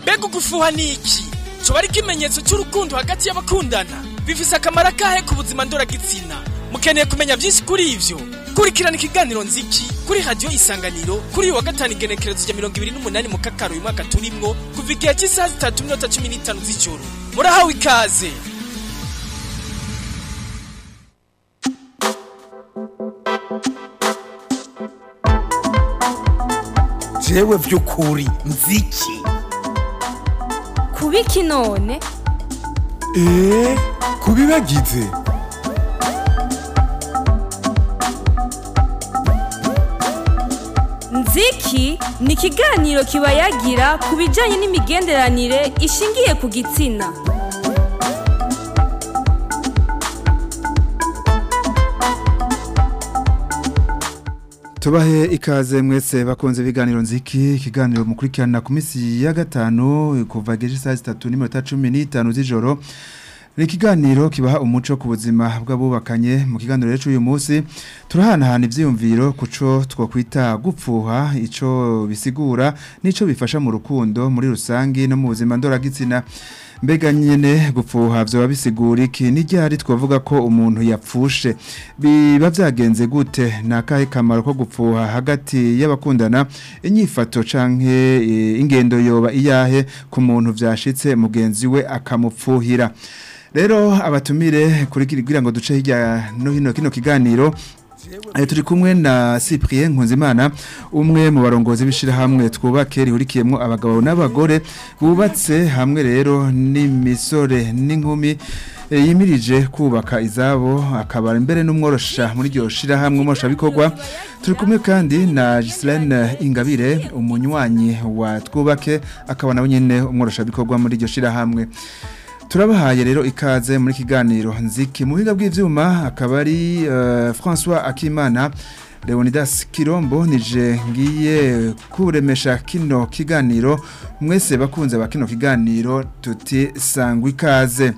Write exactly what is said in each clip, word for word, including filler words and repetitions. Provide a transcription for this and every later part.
Mbega gufuha niki? Coba ari ikimenyetso cy'urukundo hagati y'abakundana. Bifise akamaro kahe ku buzima ndoragitsina? Mukeneye kumenya byinshi kuri ivyo? Kurikirana ikiganiro Nziki kuri radio Isanganiro kuri wa gatanu igenekerezo rya mirongo ibiri n'umunani mu kakaro uyu mwaka turimwo kuva igihe cy'isaha zitatu n'iminota cumi n'itanu z'ijoro. Murahawe ikaze. Jewe vy'ukuri Nziki kubiki none eh kubibagize Nziki ni ikiganiro kibayagira ku bijyanye n'imigenderanire ishingiye ku gitsina. Tubahe ikaze mwese bakunze ibiganiro Nziki, ikiganiro mukurikirana ku minsi ya gatanu kuva geje saa zitatu n'iminota cumi n'itanu z'ijoro. Ni ikiganiro kibaha umuco ku buzima bw'abubakanye. Mu kiganiro rero uyu munsi turahanahana ivyiyumviro kuco twokwita gupfuha, ico bisigura nico bifasha mu rukundo muri rusangi no mu buzima ndoragitsina. Mbega nyene gupfuha vyo bisigura iki? N'iryari twavuga ko umuntu yapfushe? Biba vyagenze gute? Nakahe kamaro ko gupfuha hagati y'abakundana? Inyifato canke e, ingendo yoba iyahe ku muntu vyashitse mugenzi we akamupfuhira? Rero abatumire kuri kugira ngo duce hirya no hino kino kiganiro Ayo turi kumwe na Cyprien Nkunzimana, umwe mu barongozi bishira hamwe twubake rihurikiyemo abagabo n'abagore bubatse hamwe rero n'imisore n'inkumi e, yimirije kubaka izabo, akaba imbere n'umworosha muri ryo shira hamwe umosha bikorwa. Turi kumwe kandi na Gislaine Ingabire, umunywanyi wa twubake, akaba nawe nyene umworosha bikorwa muri ryo shira hamwe. Turabahaye rero ikaze muri kiganiro Nziki. Mu biga bw'ivyuma akaba ari uh, François Akimana, Leonidas Kirombo nije ngiye kuremesha kino kiganiro. Mwese bakunze bakino kiganiro tuti sangwa ikaze.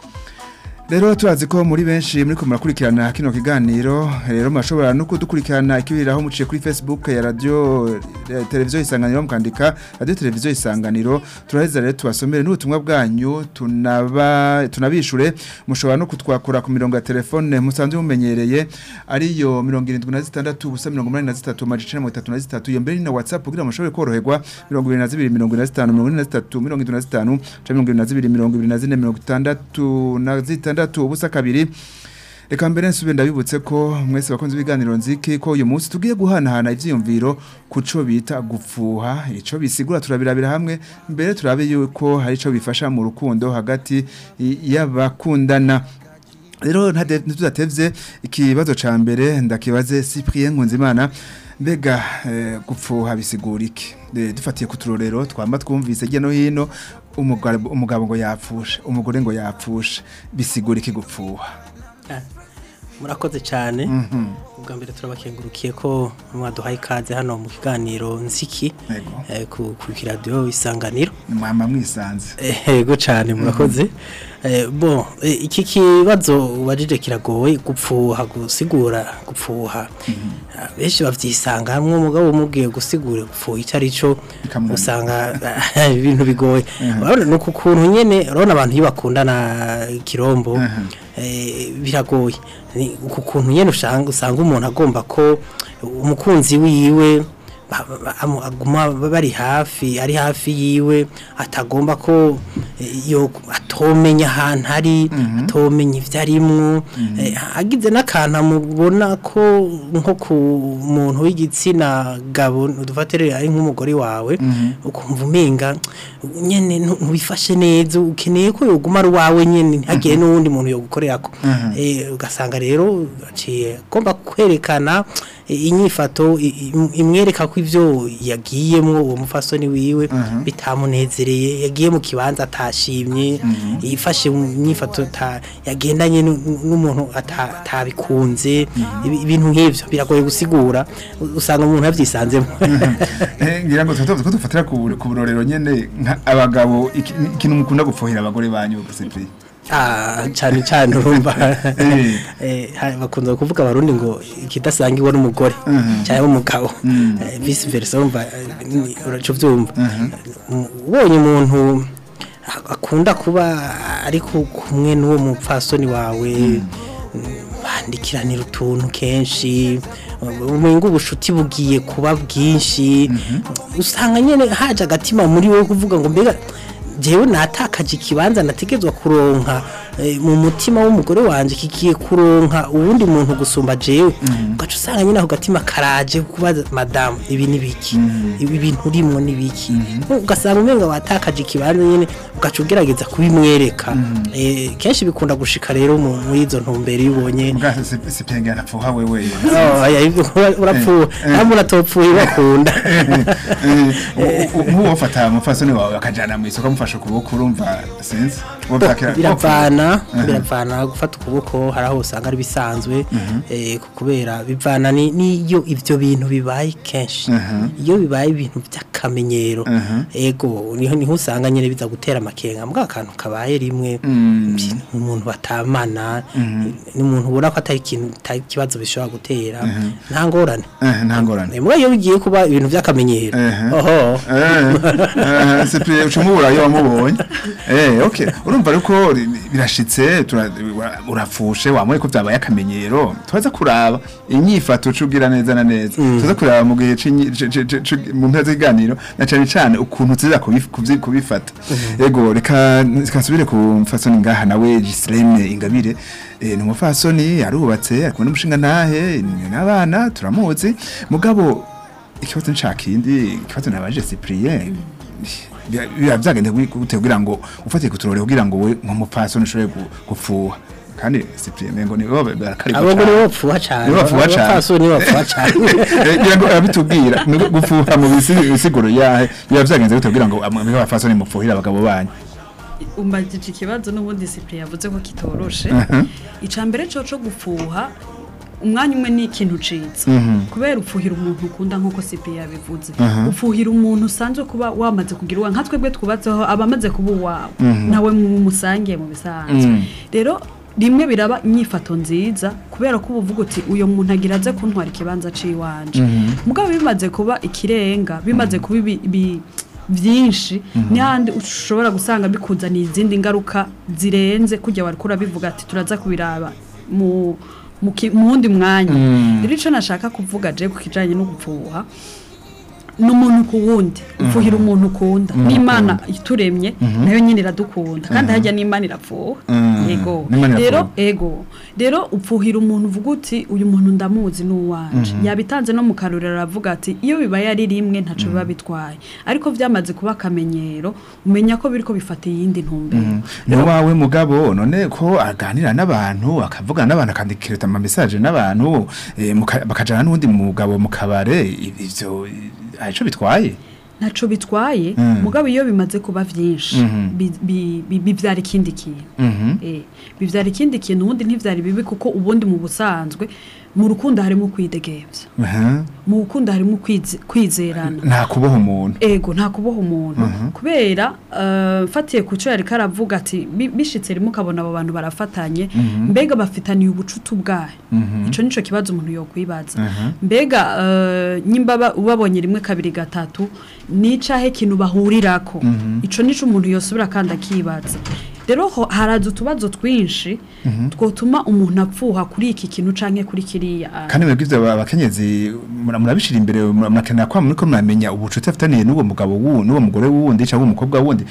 Rero turazi ko muri benshi muri ko murakurikirana kino kiganiro, rero mashobora no kudukurikirana ikibiraho muciye kuri Facebook ya radio ya televiziyo Isanganiro, mukandika radio televiziyo Isanganiro. Turaheza rero tubasomere n'ubutumwa bwanyu, tunaba tunabishure. Mushobora no kutwakura ku mirongo ya telefone musanzwe mumenyereye ariyo mirongo irindwi na zitandatu ubusa mirongo umunani na zitatu amajana icenda na mirongo itatu na zitatu. Iyo mbere ni na WhatsApp kugira mushobore koroherwa mirongo ibiri na zibiri mirongo ine na zitanu mirongo ine na zitatu mirongo indwi na zitanu mirongo ibiri na zibiri mirongo ibiri na zine mirongo itandatu na zitandatu ubusa kabiri. Reka mbere nsubire ndabibutse ko mwese bakunze ibiganiro Nziki ko uyu munsi tugiye guhanahana ivyiyumviro kuco bita gupfuha, ico bisigura turabirabira hamwe. Mbere turabe yuko hari ico bifasha mu rukundo hagati y'abakundana. Rero ntitudatevye ikibazo ca mbere ndakibaze Cyprien Nkunzimana. Mbega eh, gupfuha bisigura iki? Dufatiye ku turorero twamba twumvise hirya no hino, umugabo umugabo ngo yapfushe, umugore ngo yapfushe, bisigura iki gupfuha? Eh, murakoze cyane. Mhm. Ubwa mbere turabakengurukiye ko mwaduhaye ikaze hano mu kiganiro Nziki eh, ku ku radio Isanganiro. Mwama mwisanze. Yego cyane murakoze. Eh, bon eh, iki kibazo ubajije kiragoye gupfuha gusigura gupfuha. Benshi bavyisanga hamwe umugabo umubwiye gusigura gupfuha icari cyo usanga ibintu bigoye. Urabona no kukuntu nyene urabona abantu yibakundana Kirombo eh biragoye. Ni kukuntu nyene usanga usanga umuntu agomba ko umukunzi wiwe aguma bari hafi ari hafi yiwe, atagomba ko yo atomenya ahantu ari, atomenya ivyarimwo, agize n'akantu mubona ko nko ku muntu w'igitsina gabo dufatere ari nk'umugore wawe, ukumva umenga nyene ntubifashe neza, ukeneye ko yoguma ari wawe nyene ntagire n'uwundi muntu yogukorerako. Eh ugasanga rero aciye agomba kwerekana inyifato imwereka ko ivyo yagiyemwo uwo mufasoni wiwe bitamunezereye, yagiye mu kibanza atashimye, yifashe inyifato yagendanye n'umuntu atabikunze, ibintu nk'ivyo biragoye gusigura, usanga umuntu yavyisanzemo. Ngira ngo twatovuze ko dufatira ku burorero nyene abagabo ikintu mukunda gupfuhira abagore banyu gusepe. ah cyane cyane urumva eh bakunze kuvuga abarundi ngo ikidasangiwe n'umugore cyangwa umugabo vice versa urumva uraco vyumva ubonye umuntu akunda kuba ari kumwe n'uwo mupfasoni wawe bandikiranira utuntu kenshi umengo ubushuti bugiye kuba bwinshi usanga nyene haje agatima muri wowe kuvuga ngo mbega jewe natakaje ikibanza nategezwa kuronka mu mutima w'umugore wanje kikiye kuronka uwundi muntu gusumba jewe ugaca usanga nyine aho gatima karaje kubaza madame ibi nibiki ibi bintu urimo nibiki ugasanga umenga watakaje ikibanza nyine ugaca ugerageza kubimwereka eh kenshi bikunda gushika rero mu izo ntumbere yubonye sipenge arapfuha wewe urapfuha ntabwo uratopfuye bakunda ubu wafata amafasoni wawe akajana mu isoko amufasha kuboko urumva sinzi biravana biravana gufata ukuboko haraho usanga ari bisanzwe eh kubera bivana niyo ivyo bintu bibaye kenshi iyo bibaye ibintu by'akamenyero ego niho niho usanga nyene biza gutera amakenga mbwa kantu kabaye rimwe umuntu batamana n'umuntu ubona ko atari ikintu kibazo bishobora gutera nta ngorane nta ngorane mbwa iyo bigiye kuba ibintu by'akamenyero oho c'est uchumura yo wamubonye eh okay urumva ariko birashitse urapfushe wamwe ko byabaye akamenyero twaza kuraba inyifato cugira neza na neza tuza kuraba mu gihe mu mpeze iganiro na cyane cyane ukuntu tuza kubifata yego reka kasubire ku mfasoni ngaha nawe Gislene Ingabire eh no mfasoni yarubatse ariko n'umushinga ntahe n'abana turamuzi mugabo ikibazo nshakindi ikibazo nabaje Cyprien biba byagende gutegugira ngo ufate kuturore kugira ngo we nk'umupfasoni ushobore gufuha kandi Cyprien ngo ni wowe barakari abo ngo bopfuha cyane abapfasoni bopfuha cyane ngira ngo abitubwira gufuha mu bisiguro yahe biba byagenze gutegugira ngo abapfasoni mupfuhira abagabo banyu umbajije ikibazo n'ubundi Cyprien yavuze ko kitoroshe icambere cyo cyo gufuha umwanya umwe ni ikintu citse kubera upfuhira umuntu ukunda nkuko Cyprien yabivuze upfuhira umuntu usanzwe kuba wamaze kugira uwa nkatwe bwe twubatseho abamaze kuba uwawe nawe musangiye mu bisanzwe rero rimwe biraba inyifato nziza kubera ko uvuga uti uyo muntu agira aze kuntwara ikibanza ciwanje mugabo bimaze kuba ikirenga bimaze kuba byinshi n'ahandi ushobora gusanga bikuzaniye izindi ngaruka zirenze kujya warikura bivuga ati turaza kubiraba mu mundi mwanya rero ico nashaka kuvuga je kukijanye no gupfuha n'umuntu kuwundi ufuhira umuntu ukunda n'Imana ituremye nayo nyine iradukunda kandi hajya n'Imana irapfuha yego rero ego rero upfuhira umuntu uvuga uti uyu muntu ndamuzi n'uwanje yabitanze no mu karurira aravuga ati iyo bibaye ari rimwe ntaco biba bitwaye ariko vyamaze kuba akamenyero umenya ko biriko bifata yindi ntumbero ni wawe mugabo none ko aganira n'abantu akavugana n'abantu akandikira ama message n'abantu bakajana n'undi mugabo mu kabare ivyo aco bitwaye naco bitwaye mugabo iyo bimaze kuba vyinshi bivyara ikindi kintu eh bivyara ikindi kintu ubundi ntivyari bibi kuko ubundi mu busanzwe mu rukundo harimo kwidegevya mu rukundo harimo kwizerana nta kuboha umuntu ego nta kuboha umuntu kubera fatiye kuco yari karavuga ati bishitse rimwe kabona abo bantu barafatanye mbega bafitaniye ubucutu bwahe ico nico kibazo umuntu yo kwibaza mbega nyimba ubabonye rimwe kabiri gatatu nicahe kintu bahurirako ico nico umuntu yosubira kandi akibaza rero haraza utubazo twinshi twotuma umuntu apfuha kuri iki kintu canke kuri kiriya kandi mwebwe abakenyezi murabishira imbere murakenera kwa muri ko muramenya ubucuti afitaniye n'uwo mugabo wundi n'uwo mugore wundi cyangwa umukobwa wundi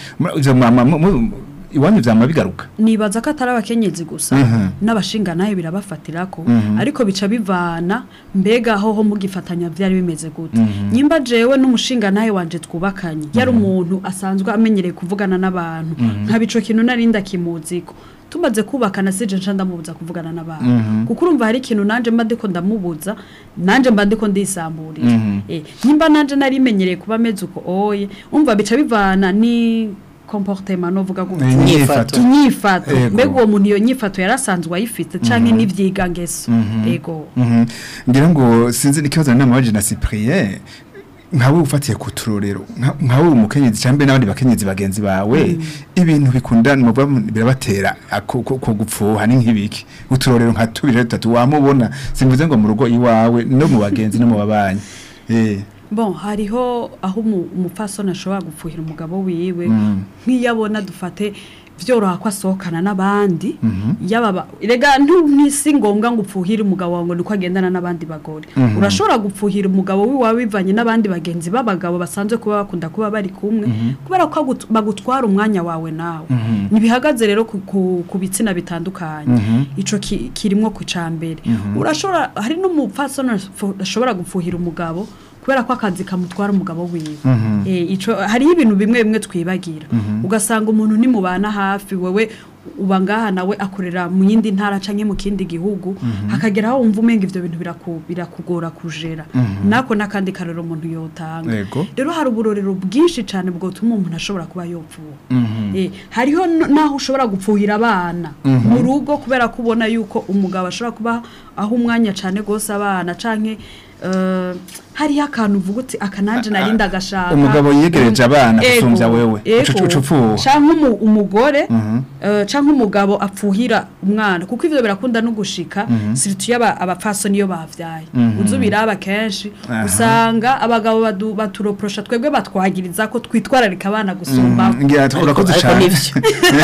iwanyu vyama bigaruka nibaza ko atari abakenyezi gusa n'abashinga nahe birabafatirako ariko bica bivana mbega aho ho mugifatanya vyari bimeze gute nyimba jewe n'umushinga nahe wanje twubakanye yari umuntu asanzwe amenyereye kuvugana n'abantu nka bico kintu narinda kimuziko tumaze kubakana sije nca ndamubuza kuvugana n'abantu kuko urumva hari ikintu nanje mba ndiko ndamubuza nanje mba ndiko ndisamburira eh nyimba nanje nari menyereye kuba meze uko oye umva bica bivana ni comportement novuga gute inyifato inyifato mbega uwo muntu iyo nyifato yarasanzwe ayifite canke n'ivyiga ngeso ego ngira ngo sinzi n'ikibazo n'amaje na Cyprien nkawe ufatiye ku turorero nka- nkawe umukenyezi cyangwa n'abandi bakenyezi bagenzi bawe ibintu bikundana muva birabatera ako- ko ko gupfuha ni nk'ibiki uturorero nka tubiri dutatu wamubona simvuze ngo mu rugo iwawe no mu bagenzi no mu babanyi eh Bon, hariho aho umu- umupfasoni ashobora gupfuhira umugabo wiwe nk'iyo abona dufate vyoroha ko asohokana n'abandi yababa rega ntisi ngombwa ngo upfuhire umugabo wawe ngo niko agendana n'abandi bagore urashobora gupfuhira umugabo wiwe bivanye n'abandi bagenzi b'abagabo basanzwe kuba bakunda kuba bari kumwe kubera ko agut- bagutwara umwanya wawe nawe nibihagaze rero ku, ku, ku bitsina bitandukanye ico ki, kirimwo ku cambere urashobora hari n'umupfasoni afu- ashobora gupfuhira umugabo kubera ko akazi kamutwara umugabo wiwe eh ico hari ibintu bimwe bimwe twibagira ugasanga umuntu ni mubana hafi wewe uba ngaha nawe akorera mu yindi ntara canke mu kindi gihugu hakagera aho umva umenga ivyo bintu biraku birakugora kujera nako nakandi karero umuntu yotanga Yego. rero hari uburorero bwinshi cyane bwotuma umuntu ashobora kuba yopfuha eh hariho n- naho ushobora gupfuhira abana mu rugo kubera ko ubona yuko umugabo ashobora kuba aho umwanya cyane gose abana canke Uh, hari akantu uvuga uti akananje narinda gashaka umugabo yegereje abana Ego, gusumbya wewe ego. ucu ucupfuha canke umu- umugore uh, canke umugabo apfuhira umwana kuko ivyo birakunda no gushika siritu yaba abapfasoni iyo bavyaye uzubiraba kenshi Aha. usanga abagabo badu- baturoprosha twebwe batwagiriza ko twitwararika abana gusumba ngira urakoze Ariko cyane nivyo.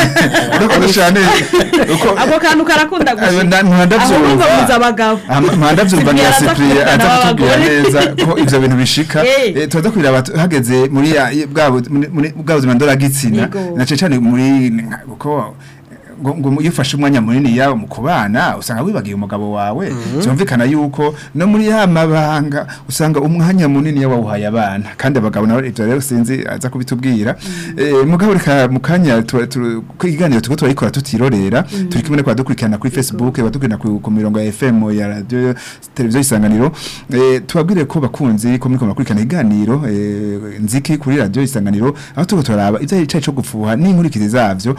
urakoze cyane uko ako kantu karakunda gushika ntwandavyumva ahubwo muza abagabo ntwandavyumva ngira Cyprien araza Cyprien kuvugana aza kutubwira n'abagore. neza ko ivyo bintu bishika Eh. Eh, tuza kwira abantu hageze muri ya- bwa bu- muri- muri bwa buzima ndora gitsina Yego. na cyane muri nka- uko ngo ngo iyo ufashe umwanya munini yawe mu kubana usanga wibagiye umugabo wawe byumvikana yuko no muri ya mabanga usanga umwanya munini yawuhaye abana kandi abagabo nabo ivyo rero sinzi aza kubitubwira eh mugabo reka mukanya kwiganiro tuko turayikora tutirorera turi kimwe kwa dukurikirana kuri Facebook badukurikirana ku ku mirongo ya F M ya radio televiziyo isanganiro eh tubabwire ko bakunzi ko muri kurikirana iganiro eh nziki kuri radio isanganiro aho tuko turaba ivyo yicaye cyo gufuha n'inkurikizi zavyo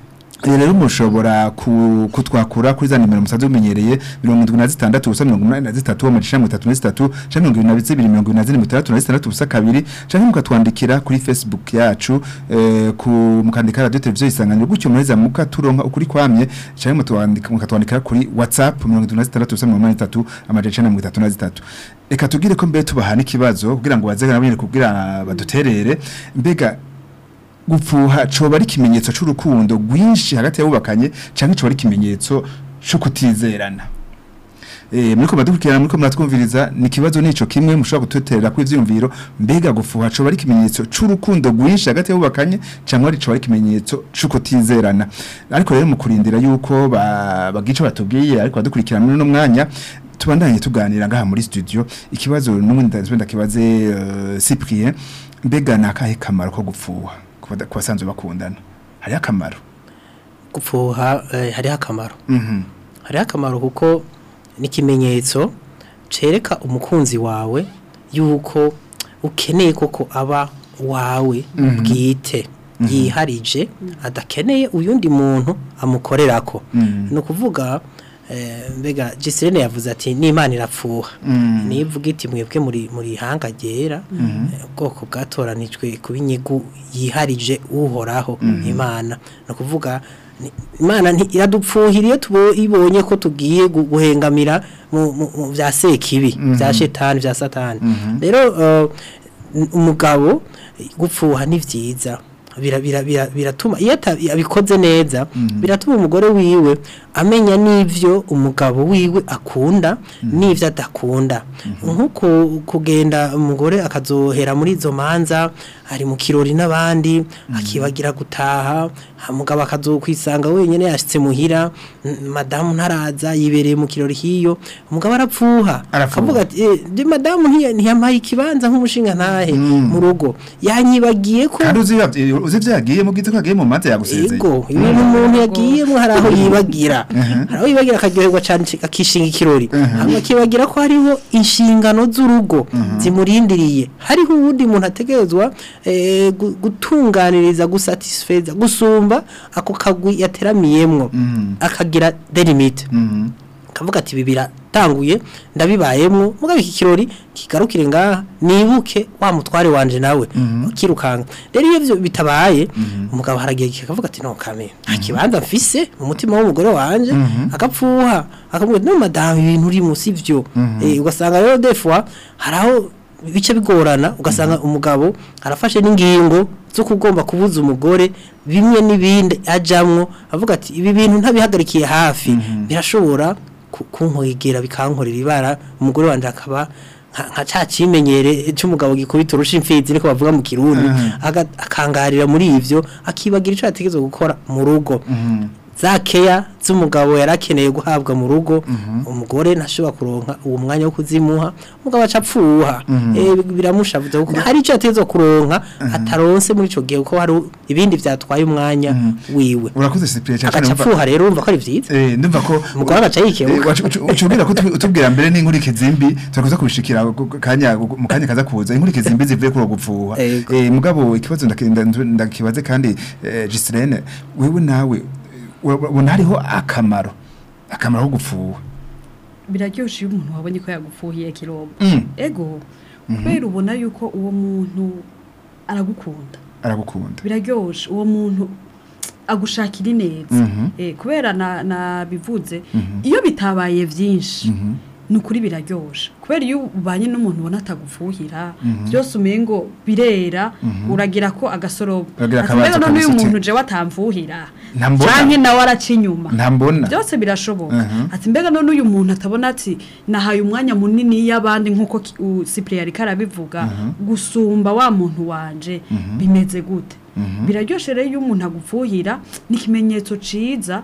rero mushobora kutwakura kuri za nimero musanzwe umenyereye mirongo indwi na zitandatu ubusa mirongo umunani na zitatu amajana atatu na zitatu canke mirongo ibiri na bibiri mirongo ibiri na zine mirongo itandatu na zitandatu ubusa kabiri canke mukatwandikira kuri Facebook yacu eh, ku mukandika radio televiziyo isanganiro gutyo mureza mukaturonka ukuri kwamye canke mutwandika mukatwandikira kuri WhatsApp mirongo indwi na zitandatu ubusa mirongo umunani na zitatu amajana mirongo itatu na zitatu. Eka tugire ko mbere tubahana ikibazo kugira ngo baze nabone kugira baduterere mbega gupfuha coba ari kimenyetso c'urukundo rwinshi hagati y'abubakanye canke coba ari kimenyetso cyo kutizerana. Eh muri ko badukurikirana muri ko muratwumviriza ni kibazo nico kimwe mushobora gututerera kuri ivyumviro mbega gufuha coba ari kimenyetso c'urukundo rwinshi hagati y'abubakanye canke ari coba ari kimenyetso cyo kutizerana. Ariko rero mu kurindira yuko bagica batubwiye ariko badukurikirana muri no mwanya tubandanye tuganira ngaha muri studio ikibazo n'umwe ndazwenda kibaze uh, Cyprien mbega nakahe kamaro ko gupfuha kubasanzwe bakundana hari akamaro gupfuha eh, hari akamaro mhm hari akamaro kuko nikimenyetso cereka umukunzi wawe yuko ukeneye koko aba wawe bwite mm -hmm. yiharije mm -hmm. adakeneye uyundi muntu amukorerako mm -hmm. no kuvuga eh, mbega Gisirene yavuze ati n'Imana irapfuha mm -hmm. nivuga iti mwebwe muri muri hanga gera ubwoko mm -hmm. bwatoranijwe kubinyigu yiharije uhoraho mm -hmm. Imana no kuvuga Imana iradupfuhiriye tubonye ko tugiye guhengamira mu bya sekibi bya shetani bya satani rero umugabo gupfuha ni vyiza biratuma iyo abikoze neza biratuma umugore wiwe amenya n'ivyo umugabo wiwe akunda n'ivyo adakunda nkuko kugenda umugore akazohera muri izo manza ari mu kirori n'abandi akibagira gutaha umugabo akazokwisanga wenyene yashitse muhira madamu ntaraza yibereye mu kirori hiyo umugabo arapfuha akavuga ati eh madamu ntiyamaye ikibanza nk'umushinga ntahe mu rugo yanyibagiye ko kandi uzi vyagiye mu gize ko agiye mu manza yagusezeye yego ibintu umuntu yagiyemo haraho yibagira haraho yibagira akaryoherwa cyane akishinga ikirori akibagira ko hariho inshingano z'urugo zimurindiriye hariho uwundi muntu ategerezwa gutunganiriza gusatisfeza gusumba ako kagwi yateramiyemwo akagira delimite akavuga ati ibi biratanguye ndabibayemwo mugabe iki kirori kigarukire ngaha nibuke wa mutware wanje nawe ukirukanga rero iyo bitabaye umugabo haragiye kikavuga ati no kame akibanza mfise mu mutima w'umugore wanje akapfuha akamubwira no madame ibintu uri musi vyo eh ugasanga rero defwa haraho bice bigorana ugasanga umugabo arafashe n'ingingo zo kugomba kubuza umugore bimwe n'ibindi ajamwo avuga ati ibi bintu ntabihagarikiye hafi birashobora kunkwegera bikankorera ibara umugore wanje akaba nka ca cimenyere cy'umugabo gikubita urusha imfizi niko bavuga mu kirundi akangarira muri ivyo akibagira ico yategezwe gukora mu rugo zakeya z'umugabo yarakeneye guhabwa mu rugo umugore ntashobora kuronka uwo mwanya wo kuzimuha umugabo acapfuha eh biramushavuza kuko hari ico yategezwe kuronka ataronse muri ico gihe kuko hari ibindi vyatwaye umwanya wiwe urakoze Cyprien cyane acapfuha rero urumva ko ari vyiza eh ndumva ko umugore agaca yikebuka ucubwira ko utubwira mbere n'inkurikizi zimbi turakoze kubishikira kanya mu kanya kaza kuza inkurikizi zimbi zivuye kuri gupfuha eh mugabo ikibazo ndakibaze kandi Giselene wewe nawe ubona hariho akamaro akamaro ko gupfuha biraryoshe iyo umuntu wabonye ko yagupfuhiye kirombo ego kubera ubona yuko uwo muntu aragukunda aragukunda biraryoshe uwo muntu agushakira neza eh kubera na nabivuze iyo bitabaye vyinshi nukuri biraryoshe kubera iyo ubanye n'umuntu ubona atagufuhira byose umengo birera uragira ko agasoro atubega none uyu muntu je watamfuhira canke nawe aracinyuma byose birashoboka ati mbega none uyu muntu atabona ati nahaye umwanya munini y'abandi nkuko Cyprien ari karabivuga gusumba wa muntu wanje bimeze gute biraryoshe rero iyo umuntu agufuhira n'ikimenyetso ciza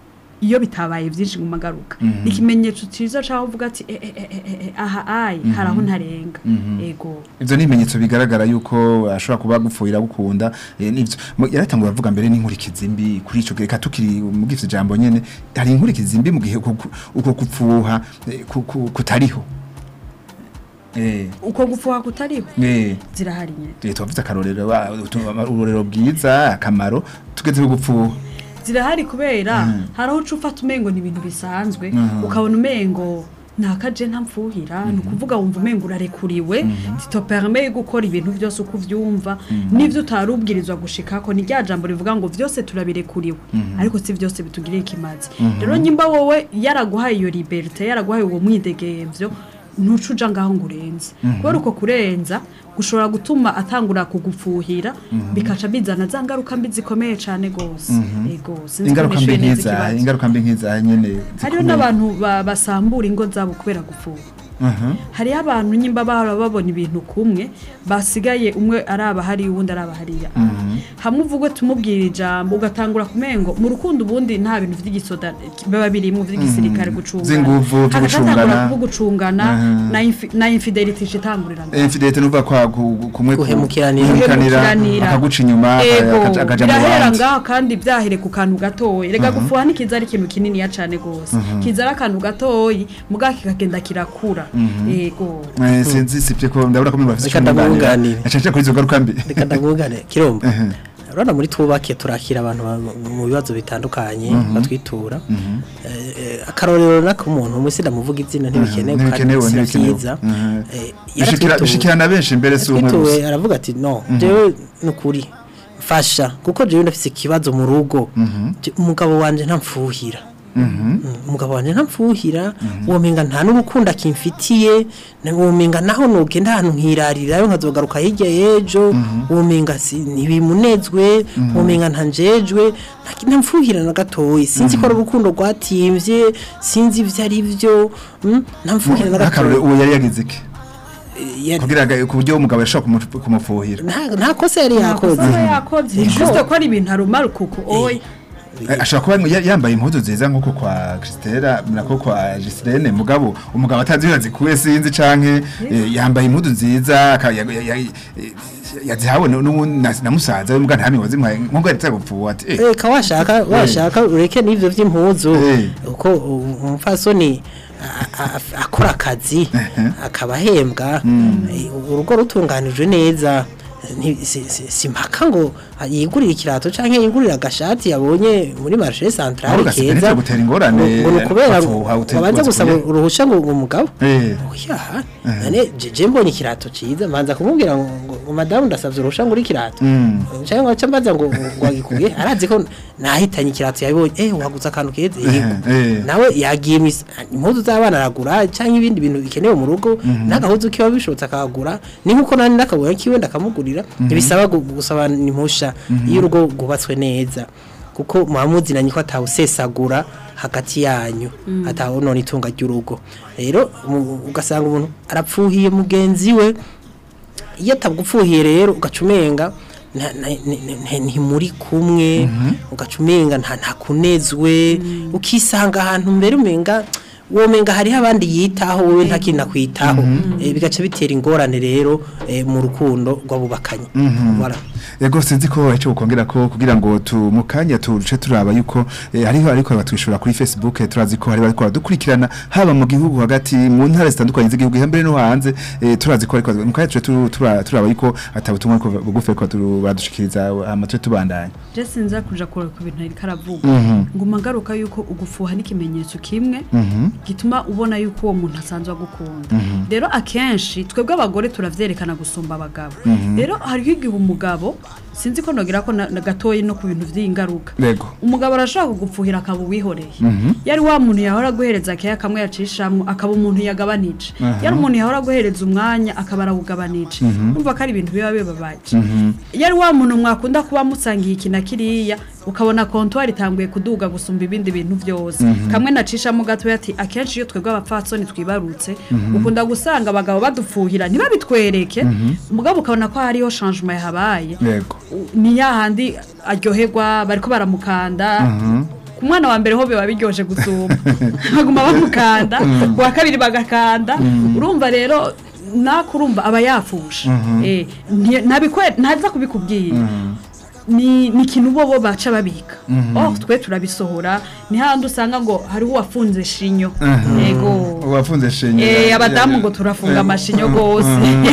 iyo bitabaye byinshi mu magaruka ikimenyetso ciza cyaho uvuga ati aha ai haraho ntarenga ego ivyo ni ibimenyetso bigaragara yuko ashobora kuba gupfuira gukunda nivyo yaratangura avuga mbere n'inkurikizi mbi kuri ico gereka tukiri mu gifite jambo nyene hari inkurikizi mbi mu gihe uko gupfuha kutariho eh uko gupfuha kutariho eh zirahari nyene tuvuze akarorero urorero bwiza akamaro tugeze gupfuha zirahari kubera haraho ucufata umengo ni ibintu bisanzwe ukabona umengo nakaje ntamfuhira nukuvuga wumva umengo urarekuriwe tito permet gukora ibintu byose uko vyumva nivyo utarubwirizwa gushikako ni rya jambo rivuga ngo vyose turabirekuriwe ariko si vyose bitugiriye ikimazi rero nyimba wowe yaraguhaye iyo liberté yaraguhaye uwo mwidegemvyo ntucuja ngaho ngurenze kubera uko kurenza gushobora gutuma atangura kugupfuhira bikaca bizana za ngaruka mbi zikomeye cyane gose ego ingaruka mbi nkiza ingaruka mbi nkiza nyene hariyo n'abantu basambura ingo zabo kubera gupfuha hari abantu nyimba bahora babona ibintu kumwe basigaye umwe araba hari uwundi araba hariya hamwe uvuga tumubwira ijambo ugatangura kumengo mu rukundo ubundi nta bintu vy'igisoda baba biri mu vy'igisirikare gucungana zinguvu gucungana gucungana na infidelity itangurira infidelity nuva kwa kumwe kuhemukiranira akaguca inyuma akaja mu bandi ngaho kandi byahere ku kantu gatoyi rega gufuha nikiza ari ikintu kinini ya cane gose kizara akantu gatoyi mugaki kagenda kirakura ego eh sinzi sipye ko ndabura ko mwe bafite cyane acaje kuri zo garuka mbi reka ndagungane kirombo urana muri twubake turakira abantu mu bibazo bitandukanye batwitura akarorero nako umuntu umwe ndamuvuga izina ntibikenewe kandi byiza bishikirana benshi imbere si umwe gusa aravuga ati no jewe nukuri fasha kuko jewe ndafise ikibazo mu rugo umugabo wanje ntamfuhira umugabo wanje ntamfuhira uwo menga nta n'urukundo akimfitiye uwo menga naho nogenda ahantu nkirarira nkazogaruka hirya yejo uwo menga ntibimunezwe uwo menga ntanjejwe ntamfuhira na gatoyi sinzi ko urukundo rwatimvye sinzi ivyo ari vyo ntamfuhira na gatoyi uwo yari yagize iki kugira ku buryo umugabo yashaka kumufuhira nta kosa yari yakoze yakoze juste ko ari ibintu arumara kuko oyi ashaka kuba yambaye impuzu nziza nkuko kwa Christella nako kwa Giselene mugabo umugabo atazi yazikuye sinzi canke yambaye impuzu nziza yazihabona namusaza we mugana hamwe wazimwaye nkuko yatse gupfuwa ati eh ka washaka washaka ureke n'ivyo vy'impuzu uko umfasoni akora akazi akabahembwa urugo rutunganijwe neza nti- si- si- simpaka ngo yigurira ikirato canke yigurira agashati yabonye muri marché centrale Ahubwo gasigaye keza nicyo gutera ingorane, ngo ni ukubera bapfuha, ute- wabanza gusaba wazikuye. uruhusha ngo ngo umugabo Eh. oya nane jeje mbonye ikirato ciza manza kumubwira ngo ngo- ngo madamu ndasavye uruhusha ngo uri ikirato Mm. cyangwa ngo acambaza ngo ngo agikuye arazi ko nahitanye ikirato yabonye eh waguze akantu keza yego eh. nawe yagiye mis- impuzu z'abana aragura cyangwa ibindi bintu bikenewe mu rugo n'agahuzu kiba bishotse akagura ni nkuko nani nakabonye kiwe ndakamugurira ntibisaba gu- gusaba impusha iyo urugo rwubatswe neza kuko muhamuzinanye ko atawusesagura hagati yanyu atawonona itunga ry'urugo rero mu- ugasanga umuntu arapfuhiye mugenzi we iyo atabwupfuhiye rero ugacumenga nta- na- ni- ni- ntimuri kumwe ugacumenga nta ntakunezwe ukisanga ahantu mbere umenga womenga hariho abandi yitaho wowe ntakina kwitaho Eh, bigaca bitera ingorane rero eh, mu rukundo rw'abubakanye Voilà. Yego sinzi ko icyo ukongera ko kugira ngo tumukanya turuce turaba yuko eh, hariho ariko batwishura kuri Facebook eh, turazi ko hari bariko badukurikirana haba mu gihugu hagati mu ntara zitandukanye z'igihugu ihembere no hanze eh, turazi ko ariko mukanya tuce tu- tura- turaba yuko atabutumwa ko bugufi ko badushikiriza amatwe tubandanye. je sinza kuja kure ku bintu ariko aravuga Mhm. nguma ngaruka yuko ugufuha n'ikimenyetso kimwe Mhm. gituma ubona yuko uwo muntu asanzwe agukunda rero akenshi twebwe abagore turavyerekana gusumba abagabo rero hariho igihe umugabo sinzi ko nogira ko na na gatoyi no ku bintu vy'ingaruka Yego. umugabo arashaka kugupfuhira akaba uwihoreye yari wa muntu yahora guhereza akaya kamwe yacishamwe akaba umuntu yagabanije yari umuntu yahora guhereza umwanya akaba arawugabanije umva ko ari ibintu biba bibabaje yari wa muntu mwakunda kuba musangiye iki na kiriya ukabona kontwari itanguye kuduga gusumba ibindi bintu byose kamwe nacishamo gato ati akenshi iyo twebwe abapfatsoni twibarutse ukunda gusanga abagabo badupfuhira ntibabitwereke umugabo ukabona ko hariho changement yahabaye Yego. ni yahandi aryoherwa bariko baramukanda ku mwana wa mbere ho biba biryoje gusumba baguma bamukanda wa kabiri bagakanda urumva rero nakurumva aba yafusha eh nti- ntabikwe ntaza kubikubwira ni ni kintu bo bo baca babika oh twe turabisohora ni handi usanga ngo hari uwafunze shinyo yego Wafunze shenye. eh abadamu ngo turafunga amashinyo gose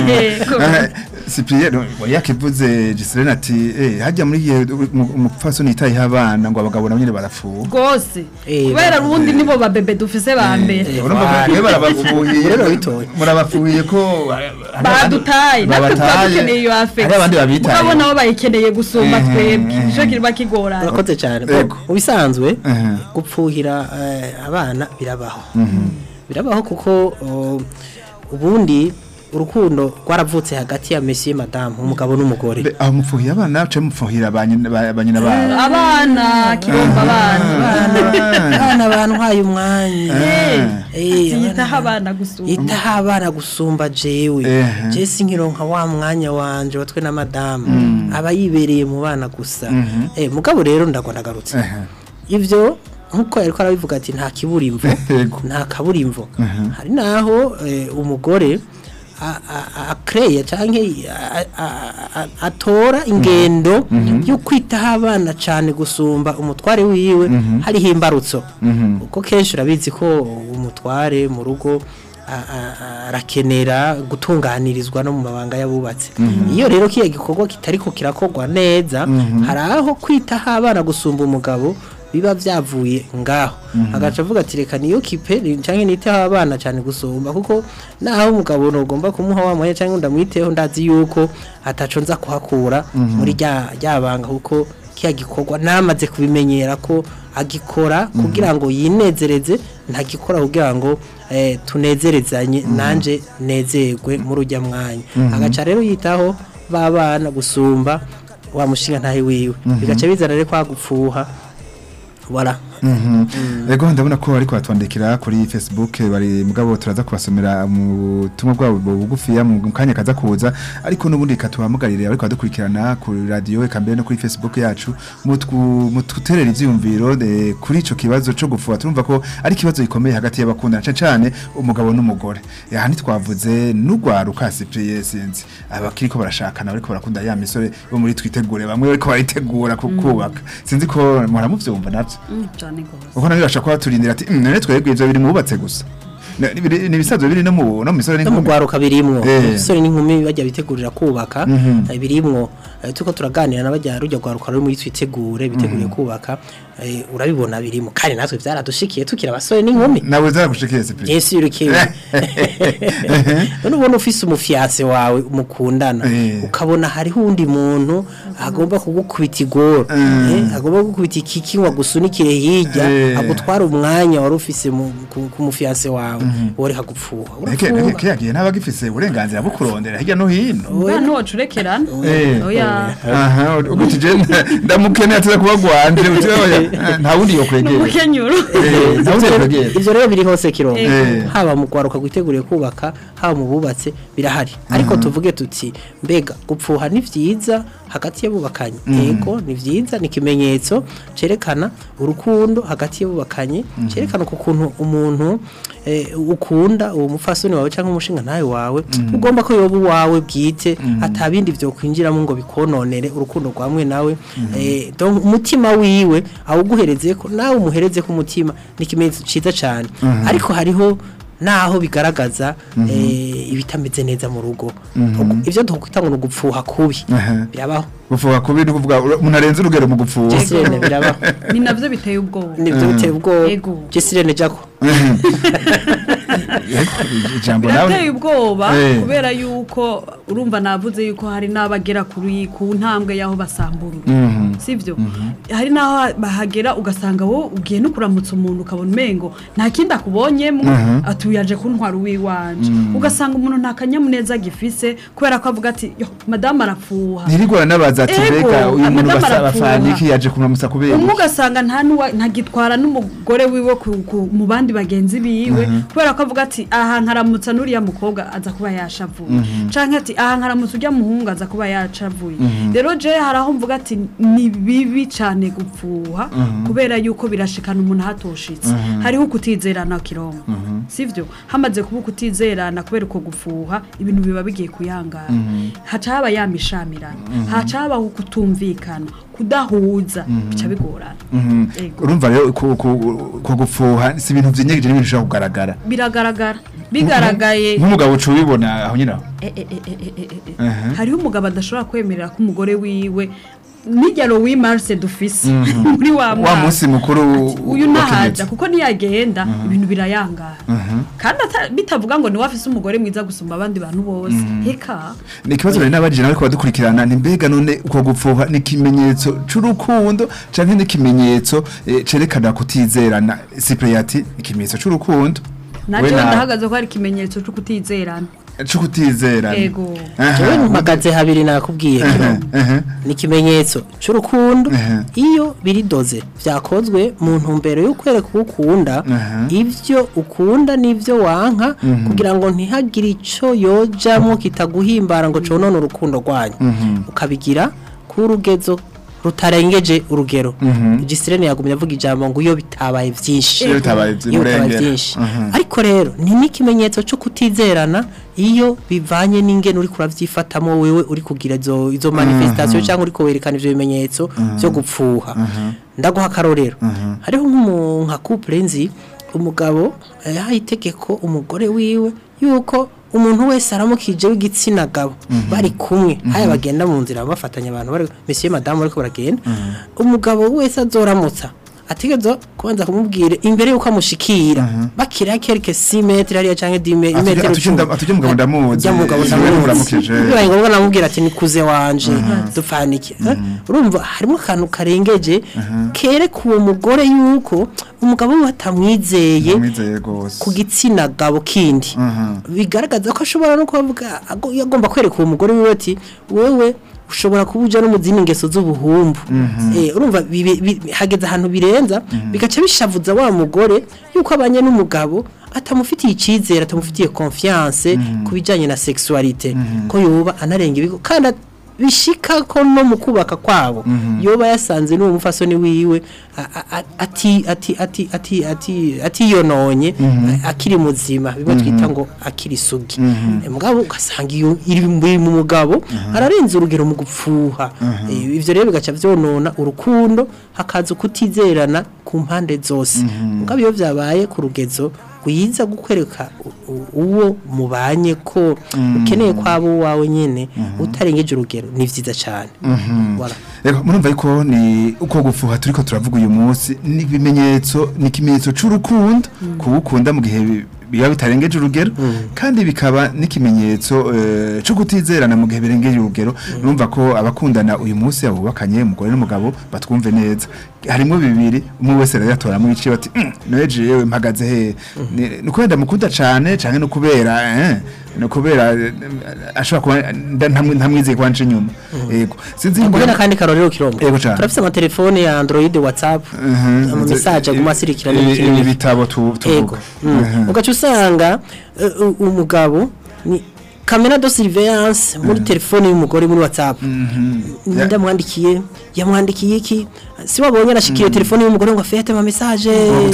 Cyprien yakivuze Giselena ati eh hajya muri gihe umupfasoni itaye abana ngo abagabo nabo nyine barafuha. gose Eh, kubera ubundi nibo babebe dufise ba mbere Urumva ko barabafuhiye. Rero bitoye. Murabafuhiye ko badutaye natwe twadukeneye iyo afekisi Hari abandi babitaye. ukabona abo bayikeneye gusumba Mhm, twebwe mhm. ico kirba kigorana urakoze cyane Yego. mu bisanzwe Mhm. gupfuhira eh, abana birabaho birabaho kuko uh, ubundi urukundo rwaravutse hagati ya Messi madame umugabo n'umugore Be- aho mupfuhiye abana cyo mupfuhira abanyina abanyina babo. abana kiromba abana abana bantwaye umwanya Eh, yitaho abana gusumba itaha abana gusumba jewe Ehe. je sinkironka wa mwanya wanje watwe na madame aba yibereye mu bana gusa eh mugabo rero ndagwa ndagarutse Ehe. ivyo nkuko yariko arabivuga ati nta kiburimvo Yego. nta kaburimvo hari naho eh, umugore akreye canke a- a- a- atora ingendo yo kwitaho abana cane gusumba umutware wiwe hari himbarutso uko kenshi urabizi ko umutware mu rugo a- a- arakenera gutunganirizwa no mu mabanga y'abubatse iyo rero kiya gikorwa kitariko kirakorwa neza hari aho kwitaho abana gusumba umugabo biba byavuye ngaho agaca avuga ati reka niyo kipe cyangwa niteho abana cyane gusumba kuko naho umugabo ntugomba kumuha wa mwanya cyangwa ndamwiteho ndazi yuko ataco nza kuhakura muri rya ryabanga kuko kiya gikorwa namaze kubimenyera ko agikora kugira ngo yinezereze ntagikora kugira ngo eh, tunezerezanye nanje nezerwe muri ujya mwanya agaca rero yitaho babana gusumba wa mushinga ntahe wiwe bigaca bizana rero kwa gupfuha Voilà. Ego ndabona ko ariko batwandikira kuri Facebook bari mugabo turaza kubasomera mu tumwe bwabo bugufiya mu kanya kaza kuza ariko nubundi katuhamugarire ariko adukurikirana kuri radio eka mbere no kuri Facebook yacu mututerera ivyumviro kuri ico kibazo cyo gufuha turumva ko ari kibazo gikomeye hagati y'abakundana cyane cyane umugabo n'umugore aha ntitwavuze n'ugwaruka Cyprien sinzi abakiriko barashakana ariko barakunda ya misore bo muri twitegure bamwe bariko baritegura kukubaka sinzi ko muramuvyumva navyo cyane gose uko nabirasha kwa turindira ati none twebwe ivyo biri mubatse gusa ni ibisazo biri no mu no misore no mu n'inkumi gwaruka birimwo Eh. umusore n'inkumi bajya bitegurira kubaka Mhm. eh, birimwo eh, tuko turaganira n'abajya rujya gwaruka ruri muri twitegure biteguriye kubaka eh, urabibona birimo kandi natwe byaradushikiye tukira abasore n'inkumi nawe zaragushikeye sipiri Yes yurukiwe none ubona ufise umufiance wawe mukundana Eh. ukabona hariho undi muntu agomba kugukubita igoro eh, agomba kugukubita ikiki ngo agusunikire hirya Eh. agutwara umwanya wari ufise mu- ku ku mufiance wawe wari hagupfuha Eke urapfuha. eke yagiye nabagifise uburenganzira bwo kurondera hirya no hino. Oya ntuwacurekerana Eh. oya Aha, uguti je ndamukeneye ataza kuba gwanje uti oya nta wundi yo kwegera. n'umukenyuro Eh, nta wundi yo kwegera. Ivyo rero biri hose kirongo Eh. haba mu kwaruka gwiteguriye kubaka haba mu bubatse birahari ariko tuvuge tuti mbega gupfuha ni vyiza hagati y'abubakanye yego ni vyiza ni kimenyetso cerekana urukundo hagati y'abubakanye cerekana ko kuntu umuntu eh, ukunda uwo mufasoni wawe canke umushinga nawe wawe ugomba ko yoba wawe bwite atabindi vyo kwinjiramo ngo bikononere urukundo rwamwe nawe eh, donc umutima wiwe awuguhereze ko nawe umuhereze ku mutima ni kimenyetso ciza cyane ariko hariho naho bigaragaza eh, ibitameze neza mu rugo ivyo dukwita ngo nugupfuha kubi Aha. birabaho Gufuha kubi ni kuvuga umuntu arenze urugero mu gupfuha. Jesirene birabaho ni navyo biteye ubwoba nivyo biteye ubwo Ego. Jesirene jako Ijambo birateye nawe. ubwoba Eh. kubera yuko urumva navuze yuko hari n'abagera kuri ku ntambwe y'aho basamburura Mhm. sivyo hari n'aho bahagera ugasanga wo ugiye no kuramutsa umuntu ukabona umengo nta kindi akubonyemo atuyaje kuntwara uwiwanje ugasanga umuntu nta kanyamuneza gifise kubera ko avuga ati yo madame arapfuha Ntirigora nabaza ati Ego, mbega uyu muntu Madame basa arapfuha. bafaniki yaje kumuramusa kubera. umwe ugasanga nta nuwa ntagitwara n'umugore wiwe ku- ku- mu bandi bagenzi biwe kubera ko avuga ati aha nkaramutsa n'uriya mukobwa aza kuba yashavuye canke ati aha nkaramutsa urya muhungu aza kuba yacavuye rero je haraho mvuga ati ni bibi cane gupfuha kubera yuko birashikana umuntu hatoshitse hariho kutizerana kirongo sivyo hamaze kuba kutizerana kubera uko gupfuha ibintu biba bigiye kuyangana haca haba yamishamirana haca haba kutumvikana kudahuza bica bigorana Ego. Urumva rero ku ku- ku gupfuha si ibintu vyinyegeje n'ibintu bishobora kugaragara. biragaragara bigaragaye Nk'umugabo ucu ubibona aho nyina. eh, eh, eh, eh, eh, eh, eh. Aha. hariho umugabo adashobora kwemerera ko umugore wiwe nijya Louis Marse dufise muri wa Wa mwaka. munsi mukuru uyu wa nahaja Kimetso. kuko niyagenda ibintu birayangara kandi ata- bitavuga ngo ni wafise umugore mwiza gusumba abandi bantu bose heka Ni ikibazo bari n'abajije nawe ko badukurikirana ni mbega none uko gupfuha ni ikimenyetso c'urukundo canke ni ikimenyetso eh, cerekana kutizerana Cypriati ikimenyetso c'urukundo naje We na- ndahagaze ko ari ikimenyetso cyo kutizerana c'ukutizerana Ego. Aha. jewe mpagaze habiri nakubwiye kirongo Aha. ni ikimenyetso c'urukundo Aha. iyo biridoze vyakozwe mu ntumbero yo kwereka uwo ukunda Aha. ivyo ukunda n'ivyo wanka kugira ngo ntihagire ico yojamwo kitaguhimbara ngo conone urukundo rwanyu ukabigira ku rugezo rutarengeje urugero Gisirene yagumye avuga ijambo ngo iyo bitabaye vyinshi Iyo bitabaye vyi- iyo bitabaye murengera. vyinshi Aha. ariko rero ni n'ikimenyetso cyo kutizerana iyo bivanye n'ingene uri kuravyifatamo wewe uri kugira izo izo manifestation cyangwa uri kwerekana ivyo bimenyetso byo gupfuha ndaguha karorero hariho nk'umuntu nka couple nzi umugabo yahaye itegeko umugore wiwe yuko umuntu wese aramukije w'igitsina gabo bari kumwe haya bagenda mu nzira bafatanya abantu bari monsieur madame ariko baragenda umugabo wese azoramutsa ategezo kubanza kumubwire imbere yuko amushikira bakira quelque six meters ariya canke dix meters Atuje- atuje mugabo ndamuzi. Ujya mugabo Iwe ndamuzi muramukije. bibaye ngombwa namubwira ati nikuze wanje dufanike eh? urumva harimo akantu karengeje kereka uwo mugore yuko umugabo we atamwizeye Amwizeye gose. ku gitsina gabo kindi bigaragaza ko ashobora no kuvuga ago- yagomba kwereka uwo mugore wiwe ati wewe ushobora kubuja no mu zindi ngeso z'ubuhumbu eh urumva bibe- bi- hageze ahantu birenza bigaca bishavuza wa mugore yuko abanye n'umugabo atamufitiye icizere atamufitiye confiance kubijanye na sexualité ko yoba anarenga ibigo kandi at- bishika ko no mu kubaka kwabo yoba yasanze n'uwo mufasoni wiwe a- a- a- ati ati ati ati ati ati yononye akiri muzima bimwe twita ngo akiri sugi Eh, mugabo ugasanga iyo iri muri mu mugabo ararenza urugero mu gupfuha Eh, ivyo rero bigaca vyonona urukundo hakaza kutizerana ku mpande zose mugabo iyo vyabaye ku rugezo gwiza gukwereka uwo mubanye ko ukeneye kwabo wawe nyene utarengeje urugero ni vyiza cyane voilà rero murumva yuko ni uko gufuha turiko turavuga uyu munsi ni ibimenyetso ni kimenyetso c'urukundo kubukunda mu gihe biba bitarengeje urugero kandi bikaba n'ikimenyetso uh, cyo kutizerana mu gihe birengeje urugero urumva ko abakundana uyu munsi abubakanye umugore n'umugabo batwumve neza harimo bibiri umwe wese yatora mu bice bati noje yewe mpagaze he no kwenda mukunda cyane cyane no kubera eh no kubera ashobora kuba ntamwizeye kwanje inyuma yego sinzi ngona kandi karorero kirombo turafise ama telefone ya Android WhatsApp ama message aguma asirikira n'ibindi bitabo tuvuga ugacu usanga umugabo ni kamera de surveillance muri telefone y'umugore muri WhatsApp ndamwandikiye yamwandikiye iki si wabonye arashikiye telefone y'umugore ngo afete ama message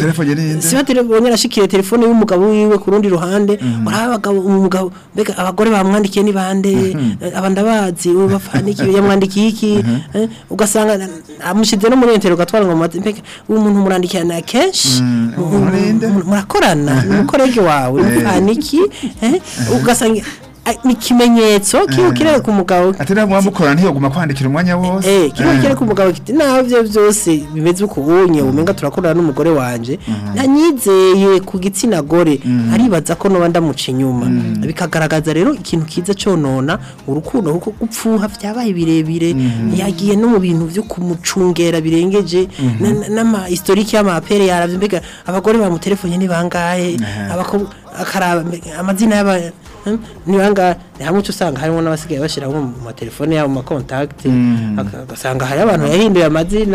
si wabonye arashikiye telefone y'umugabo wiwe ku rundi ruhande urabagabo umugabo mbega abagore bamwandikiye ni bande abandabazi ubafanikiye yamwandikiye iki ugasanga amushize no muri intero gatwara ngo mbega uwo muntu murandikirana kenshi murakorana umukorege wawe ufaniki ugasanga ni kimenyetso kiyo kirere ku mugabo atera mwamukorana ntiyo guma kwandikira umwanya wose eh kiyo kirere ku mugabo kiti naho byo byose bimeze uko ubonye umenga turakorana n'umugore wanje nanyizeye ku gitsina gore aribaza ko no ndamuca inyuma bikagaragaza rero ikintu kiza conona urukundo kuko gupfuha vyabaye birebire yagiye no mu bintu byo kumucungera birengeje n'ama historique y'ama apere yaravye mbega abagore ba mu telefone ni bangahe abakobwa akaraba amazina y'aba niwanga hamwe usanga harimo n'abasigaye bashiraho mu telefone yabo mu contact agasanga hari abantu yahinduye amazina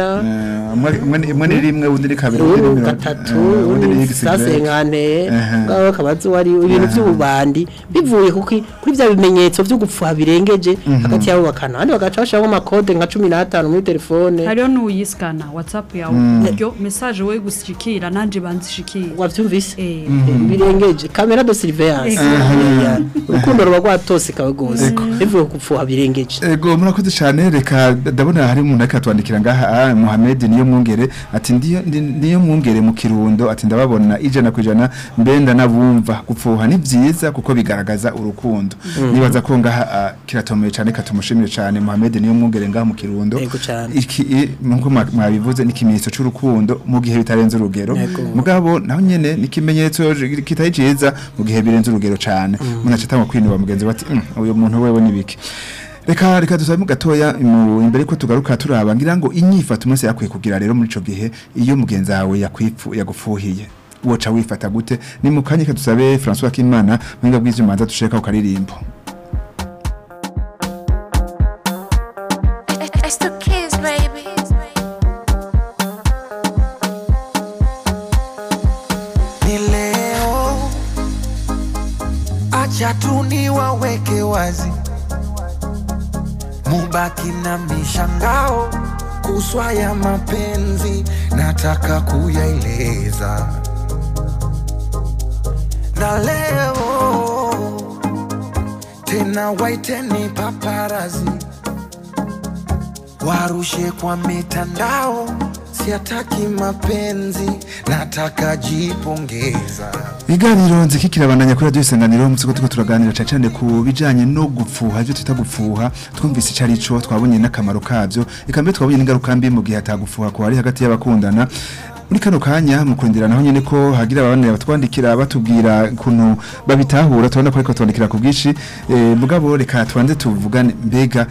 umwe ni rimwe undi ni kabiri undi ni gatatu undi ni sasengane ngaho kabazo wari ibintu by'ububandi bivuye kuki kuri bya bimenyetso byo gupfuha birengeje hagati yabo bakana andi bagaca bashiraho ama code nka cumi n'atanu muri telefone hariyo n'uyiskana WhatsApp yawe iryo message we gushikira nanje banzishikira wavyumvise birengeje kamera de surveillance urukundo ruba rwatose kawe gose bivuye kupfuha birengeje ego murakoze cyane reka ndabona hari umuntu akatwandikira ngaha Mohamed niyo mwungere ati ndiyo niyo mwungere mu Kirundo ati ndababona ijana kwijana mbenda nabumva gupfuha ni byiza kuko bigaragaza urukundo nibaza ko ngaha kiratomeye cyane katumushimire cyane Mohamed niyo mwungere ngaha mu Kirundo iki nko mwabivuze ni kimenyetso cy'urukundo mu gihe bitarenze urugero mugabo naho nyene ni kimenyetso kitaye cyiza mu gihe birenze urugero cyane munacitanga kwinuba mugenzi bati uyu muntu wewe nibiki reka reka dusabe mu gatoya imbere ko tugaruka turaba ngira ngo inyifata umunsi yakwiye kugira rero muri ico gihe iyo mugenzi wawe yakwipfu yagufuhiye woca wifata gute ni mukanyika dusabe François Kimana mwinga bw'izumanza dusheka ukaririmbo Chatuni waweke wazi mubaki na mishangao kuswa ya mapenzi nataka kuyaeleza na leo tena waiteni paparazi warushe kwa mitandao siataki mapenzi nataka jipongeza Iganiro nziki kirabandanya kuri radio Isanganiro mutsiko tuko turaganira cyane ku bijanye no gupfuha byo tutagupfuha twumvise cyarico twabonye nakamaro kavyo ikambe twabonye n'ingaruka mbi mu gihe atagufuha ko ari hagati y'abakundana muri kano kanya mukurindira naho nyene ko hagira abana batwandikira batubwira kuntu babitahura tubona ko ariko twandikira ku bwishi mugabo reka twanze tuvugane mbega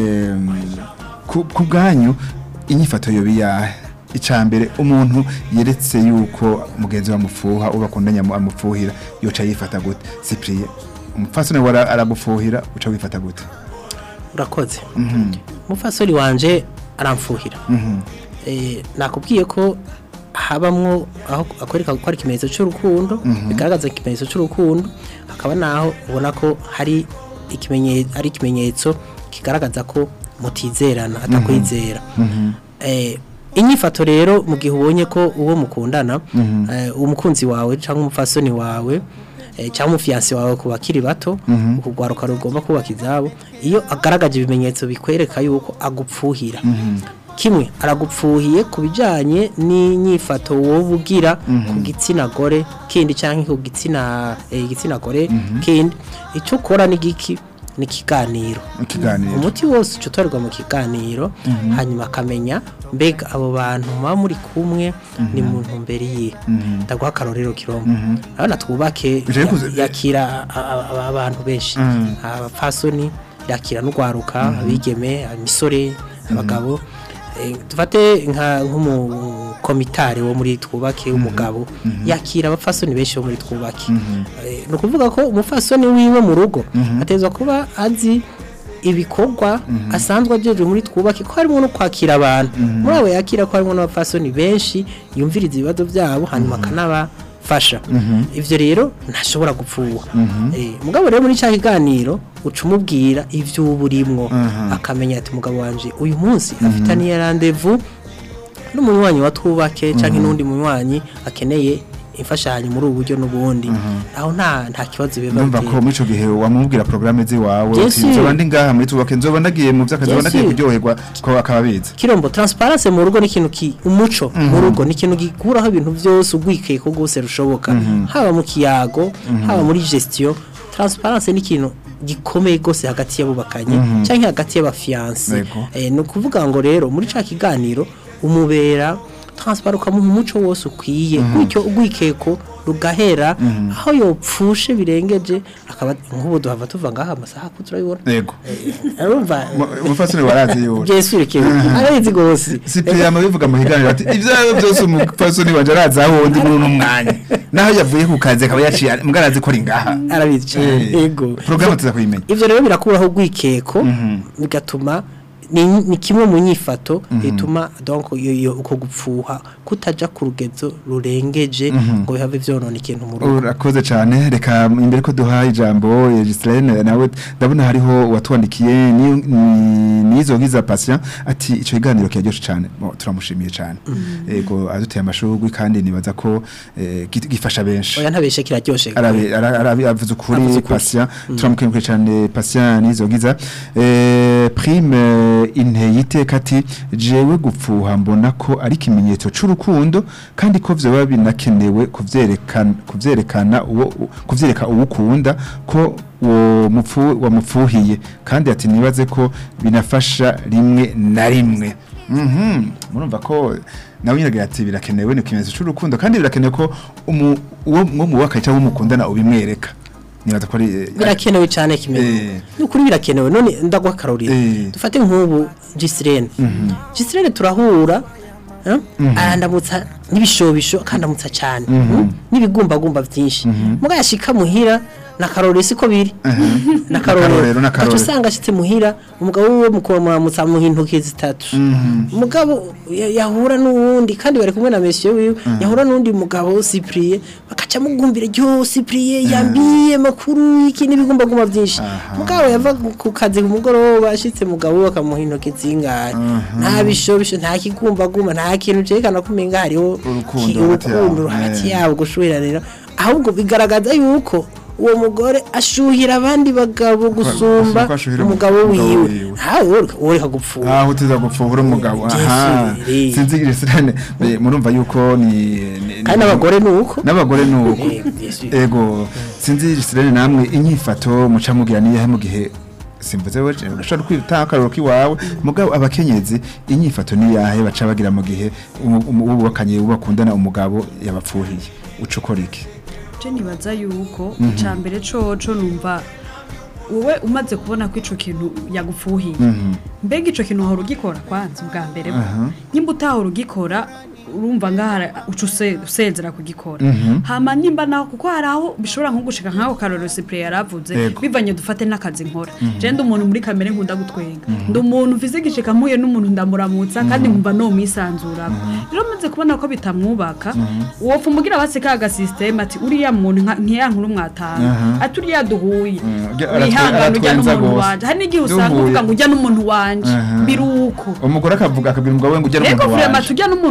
ku bwanyu inyifato yo biya icambere umuntu yeretse yuko mugenzi wa mufuha ubakundanya amufuhira yoca yifata gute Cyprien umufasone wara aragufuhira uca wifata gute urakoze mhm mufasoni wanje aramfuhira mhm eh nakubwiye ko habamwo aho akwereka ko ari kimenyetso cy'urukundo bigaragaza ikimenyetso cy'urukundo hakaba naho ubona ko hari ikimenyetso ari ikimenyetso kigaragaza ko mutizerana atakwizera mhm eh inyifato rero mu gihe ubonye ko uwo mukundana umukunzi wawe cyangwa umufasoni wawe cyangwa umufiyanse wawe ku bakiri bato ukugwaruka rugomba kubaka izabo iyo agaragaje ibimenyetso bikwereka yuko agupfuhira kimwe aragupfuhiye kubijanye n'inyifato wowe ugira ku gitsina gore kindi canke ku gitsina eh, igitsina gore kindi ico ukora ni giki ni kiganiro ikiganiro umuti wose utorerwa mu kiganiro hanyuma akamenya mbega abo bantu muba muri kumwe ni mu ntumbero ye ndaguha akarorero kirombo abana twubake yakira abantu benshi abapfasoni yakira n'ugwaruka abigeme imisore abagabo tufate nka nk'umu komitare wo muri twubake umugabo yakira abafasoni benshi bo muri twubake no kuvuga ko umufasoni wiwe mu rugo atezwa kuba azi ibikorwa asanzwe ajeje muri twubake ko harimo no kwakira abantu muri abo yakira ko harimo n'abafasoni benshi yumviriza ibibazo byabo hanyuma kanaba fasha ivyo rero ntashobora gupfuwa eh mugabo rero muri cya kiganiro ucumubwira ivyo uburimwo akamenya ati mugabo wanje uyu munsi afitaniye rendezvous n'umunywanyi wa twubake canke n'undi munywanyi akeneye imfashanyo muri ubu buryo n'ubundi aho nta nta kibazo biba numva ko muri ico gihe wamubwira programme zi wawe nzoba ndi ngaha muri twubake nzoba ndagiye mu vyakazi nzoba ndagiye kuryoherwa ko akababiza kirombo transparence mu rugo n'ikintu ki umuco mu rugo n'ikintu gikuraho ibintu byose ugwikeye ko gose rushoboka haba mu kiyago haba muri gestion transparence n'ikintu gikomeye gose hagati y'abubakanye canke hagati y'abafiance eh no kuvuga ngo rero muri ca kiganiro umubera transparuka mu muco wose ukwiye gutyo ugwikeko rugahera aho yopfushe birengeje akaba nk'ubu duhava tuva ngaha amasaha ko turabibona yego urumva umufasoni warazi yo Jesurike arazi gose Cyprien bivuga mu higaniro ati ivyo byose umufasoni wanje araza aho ndi muri numwanya naho yavuye ku kazi akaba yaciye mugarazi ko ringaha arabizi yego programme tuza kuyimenya ivyo rero birakuraho gwikeko bigatuma ni, ni kimwe mu nyifato ituma mm -hmm. donc yo uko gupfuha kutaja ku rugezo rurengeje ngo mm -hmm. bihave vyonona ikintu mu rugo. Urakoze cyane reka imbere ko duha ijambo Gislaine nawe ndabona hariho watwandikiye ni nizo giza patient ati ico kiganiro kiryoshye cyane turamushimiye cyane yego mm -hmm. aduteye amashugwe kandi nibaza ko eh, gifasha benshi. Oya ntabeshe kiraryoshye. Arabe arabe avuze ukuri patient turamukenguye cyane patient nizo giza eh prime inteyite kati jewe gupfuha mbona ko ari kimenyetso c'urukundo kandi ko vyo babinakenewe kuvyerekana kuvyerekana uwo kuvyereka ubukunda ko uwo mupfu wa mupfuhiye kandi ati nibaze ko binafasha rimwe na rimwe mhm murumva ko nawe nyiragira ati birakenewe ni kimenyetso c'urukundo kandi birakenewe ko uwo mu wakaye cyangwa umukundana ubimwereka nibaza ko ari birakenewe cyane kimenye n'ukuri birakenewe none ndagwa karorero dufate nk'ubu Gislaine Gislaine turahura arandamutsa nibishobisho kandamutsa cyane nibigumba gumba byinshi muga yashika muhira na karorero siko biri na karorero kacu usanga ashitse muhira umugabo we mukomuramutsa mu hintoke zitatu mugabo yahura n'uwundi kandi bari kumwe na monsieur wiwe yahura n'undi mugabo Cyprien bakaca mugumbire ryo Cyprien yambiye makuru iki nibigumba gumba byinshi mugabo yava ku kazi ku mugoroba ashitse mugabo bakamuha intoke zingahe nta bishobisho nta kigumba gumba nta kintu cyerekana kumenga hariho urukundo hagati yabo gushuhiranira ahubwo bigaragaza yuko uwo mugore ashuhira abandi bagabo gusumba umugabo wiwe hawo uri hagupfuha aho tuza gupfuhura umugabo aha sinzigire sirane murumva yuko ni kandi abagore nuko n'abagore nuko ego sinzigire sirane namwe inyifato muca mugira niye mu gihe simvuze we urashobora kwitaka roki wawe mugabo abakenyezi inyifato ni yahe baca bagira mu gihe ubakanye ubakundana umugabo yabapfuhiye ucukora iki nibaza yuko icambere coco numva wowe umaze kubona ko ico kintu yagupfuhiye mbega ico kintu ahora ugikora kwanza ubwa mbere nyimba utahora ugikora urumva ngahara ucuse usezera kugikora hama nimba naho kuko haraho bishobora nko gushika nkaho karoro Cyprien yaravuze bivanye dufate nakazi nkora je ndi umuntu muri kamere nkunda gutwenga ndi umuntu mfise gishika muye n'umuntu ndamuramutsa kandi nkumva no misanzura rero maze kubona ko bitamwubaka uwo fumugira baseka aga system ati uriya muntu ntiya nkuru mwatanga ati uriya duhuye ihangano ujya n'umuntu wanje hari n'igihe usanga uvuga ngo ujya n'umuntu wanje biruko umugore akavuga akabira umugabo we ngo ujya n'umuntu wanje ego vrema tujya n'umuntu wanje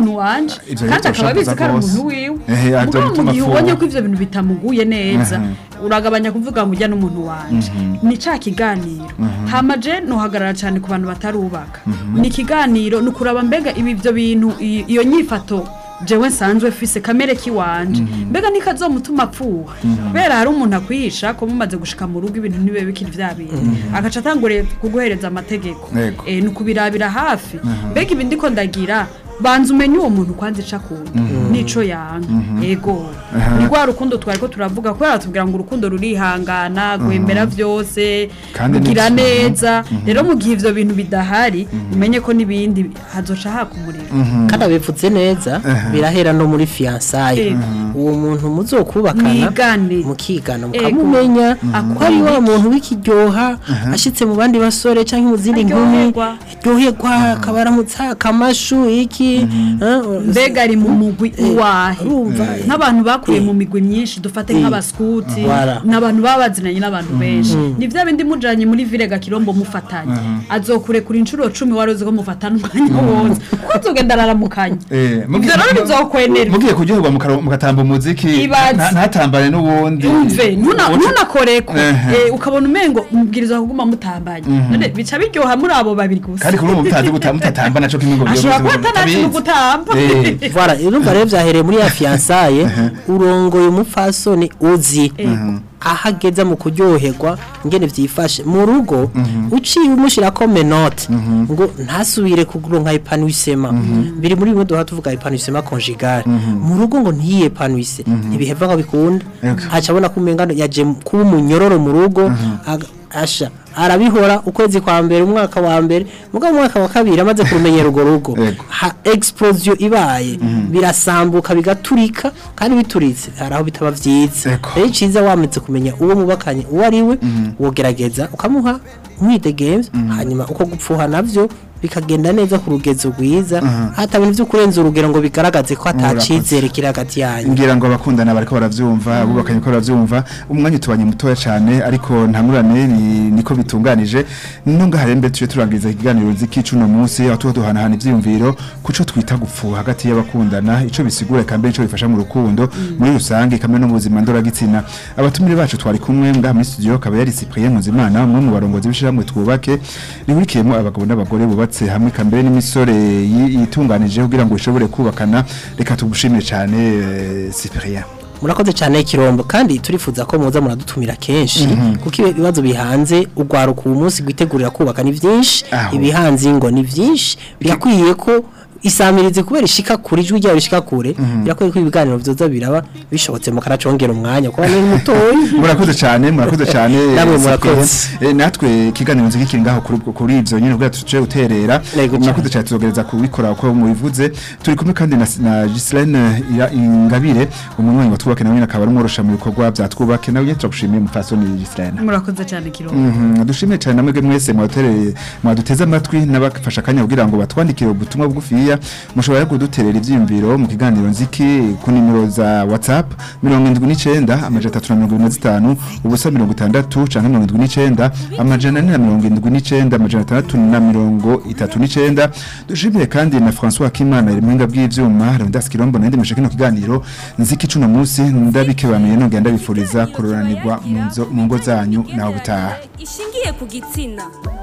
wanje Ivyo kandi rero akaba abizi ko ari bose. umuntu wiwe Ehe, mugabo azobituma mu gihe afuha. ubonye ko ivyo bintu bitamuguye neza uragabanya kuvuga ngo ujya n'umuntu wanje ni ca kiganiro hama je nohagarara cyane ku bantu batarubaka ni ikiganiro ni ukuraba mbega ibi byo bintu i- iyo nyifato jewe nsanzwe fise kamere kiwanje mbega nikazomutuma apfuha kubera hari umuntu akwihisha ko mumaze gushika mu rugo ibintu nibe bikiri vya bintu agaca atangure kuguhereza amategeko Yego. eh nukubirabira hafi mbega ibi ndiko ndagira banza umenye uwo muntu kwanza ica akunda nico yanga yego ni rwa rukundo twari ko turavuga kubera tubwira ngo urukundo rurihangana gwemera vyose Kandi kugira ni- neza rero mu gihe ivyo bintu bidahari umenye ko nibindi hazoca hakumurira kandi abivutse neza birahera no muri fiançailles Ego. uwo muntu muzokubakana Mwigane. mukigana Ego. mukamumenya Akora ko ari wa iki? muntu w'ikiryoha ashitse mu bandi basore canke mu zindi nkumi Aryoherwa. ryoherwa akabaramutsa akamashu iki eh, mbega ari mu mugwi uwahe urumva, nk'abantu bakuriye mu migwi myinshi dufate nk'abaskuti Voilà. n'abantu babazinanye n'abantu benshi ni vya bindi mujanye muri vile Gakirombo mufatanye azokurekura inshuro cumi waroze ko mufatana umwanya wose kuko azogenda araramukanya Eh, ivyo rero bizokwenerwa mugiye kuryoherwa mukaro- mugatamba umuziki Ibaze. nta- ntatambane n'uwundi umve ntuna- ntunakoreko Ehe. Eh, ukabona umengo mubwirizwa kuguma mutambanye none bica biryoha muri abo babiri gusa kandi kuri ubu mutazi guta- mutatamba naco kimwe ngo ashobora kuba byoze- atanazi tabizi. gutamba Eh. Voilà, urumva rero vyahereye muri ya fiançailles urongoye umupfasoni uzi ahageza mu kuryoherwa ngene vyifashe mu rugo uciye umushirako menote ngo ntasubire kuronka epanouissement biri muri bimwe duha tuvuga epanouissement conjugal mu rugo ngo ntiye epanouisse ntibiheva ngo bikunda Ego. aca abona ko umenga yaje kuba umunyororo mu rugo aga- asha arabihora ukwezi kwa mbere umwaka wa mbere mugabo umwaka wa kabiri amaze kurumenyera urwo rugo Ego. ha explosion ibaye birasambuka bigaturika kandi bituritse hari aho bitaba vyiza Ego. rero ciza wamaze kumenya uwo mubakanye uwo ari we wogerageza ukamuha umwidegemvye hanyuma uko gupfuha navyo bikagenda neza ku rugezo rwiza hata bintu vyo kurenza urugero ngo bigaragaze ko atacizere kiri hagati yanyu ngira ngo abakundana bariko baravyumva abubakanye ko baravyumva umwanya utubanye mutoya cyane ariko ntamurane ni niko bitunganije no ngaharembe tuje turangiriza ikiganiro z'ikicuno munsi aho tuho duhanahana ivyiyumviro kuco twita gupfuha hagati y'abakundana ico bisigura kambe ico bifasha mu rukundo muri rusange kamwe no mu buzima ndoragitsina abatumire bacu twari kumwe ngaha muri studio kaba yari Cyprien Nkuzimana umwe mu barongozi b'ishiramwe twubake rihurikiyemo abagabo n'abagore bubatse hamwe kambere n'imisore yi- yitunganije kugira ngo ishobore kubakana reka tugushimire cyane eh, Cyprien murakoze cyane ikirombo kandi turifuza ko muza muradutumira kenshi kuko ibibazo bihanze ugwaruka uyu munsi gwitegurira kubaka ni byinshi Aho. ibihanze ngo ni byinshi birakwiye ko isamirize kubera ishika kuri ijwi ryawe rishika kure birakwiye ko ibiganiro vyoza biraba bishobotse mu karacongera umwanya kuba ni mutoyi murakoze cyane murakoze cyane Namwe Cyprien. murakoze. Eh, natwe ikiganiro nzi kiri ngaho kuri kuri ivyo nyine kugira tuce uterera Yego murakoze cyane tuzogereza kubikora uko mubivuze turi kumwe kandi na, na Gislaine Ira- Ingabire umunwanyi wa twubake nawe akaba ari umworosha mu bikorwa bya twubake nawe nyine turagushimiye mufasoni Gislaine murakoze cyane Kirombo Mhm, dushimiye cyane namwe mwese mwatereye mwaduteze amatwi n'abafasha kanya kugira ngo batwandikire ubutumwa bugufiya mushobora kuduterera ivyiyumviro mu kiganiro nziki ku nimero za WhatsApp mirongo indwi n'icenda amajana atatu na mirongo ine na zitanu ubusa mirongo itandatu canke mirongo indwi n'icenda amajana ane na mirongo indwi n'icenda amajana atandatu na mirongo itatu n'icenda dushimiye kandi na François Kimana iri muhinga bw'ivyuma Rondas Kirombo nandi mushaka kino kiganiro nziki cuno munsi ndabikebanuye nongenda bifuriza kuroranirwa mu nzo- mu ngo zanyu naho butaha ishingiye ku gitsina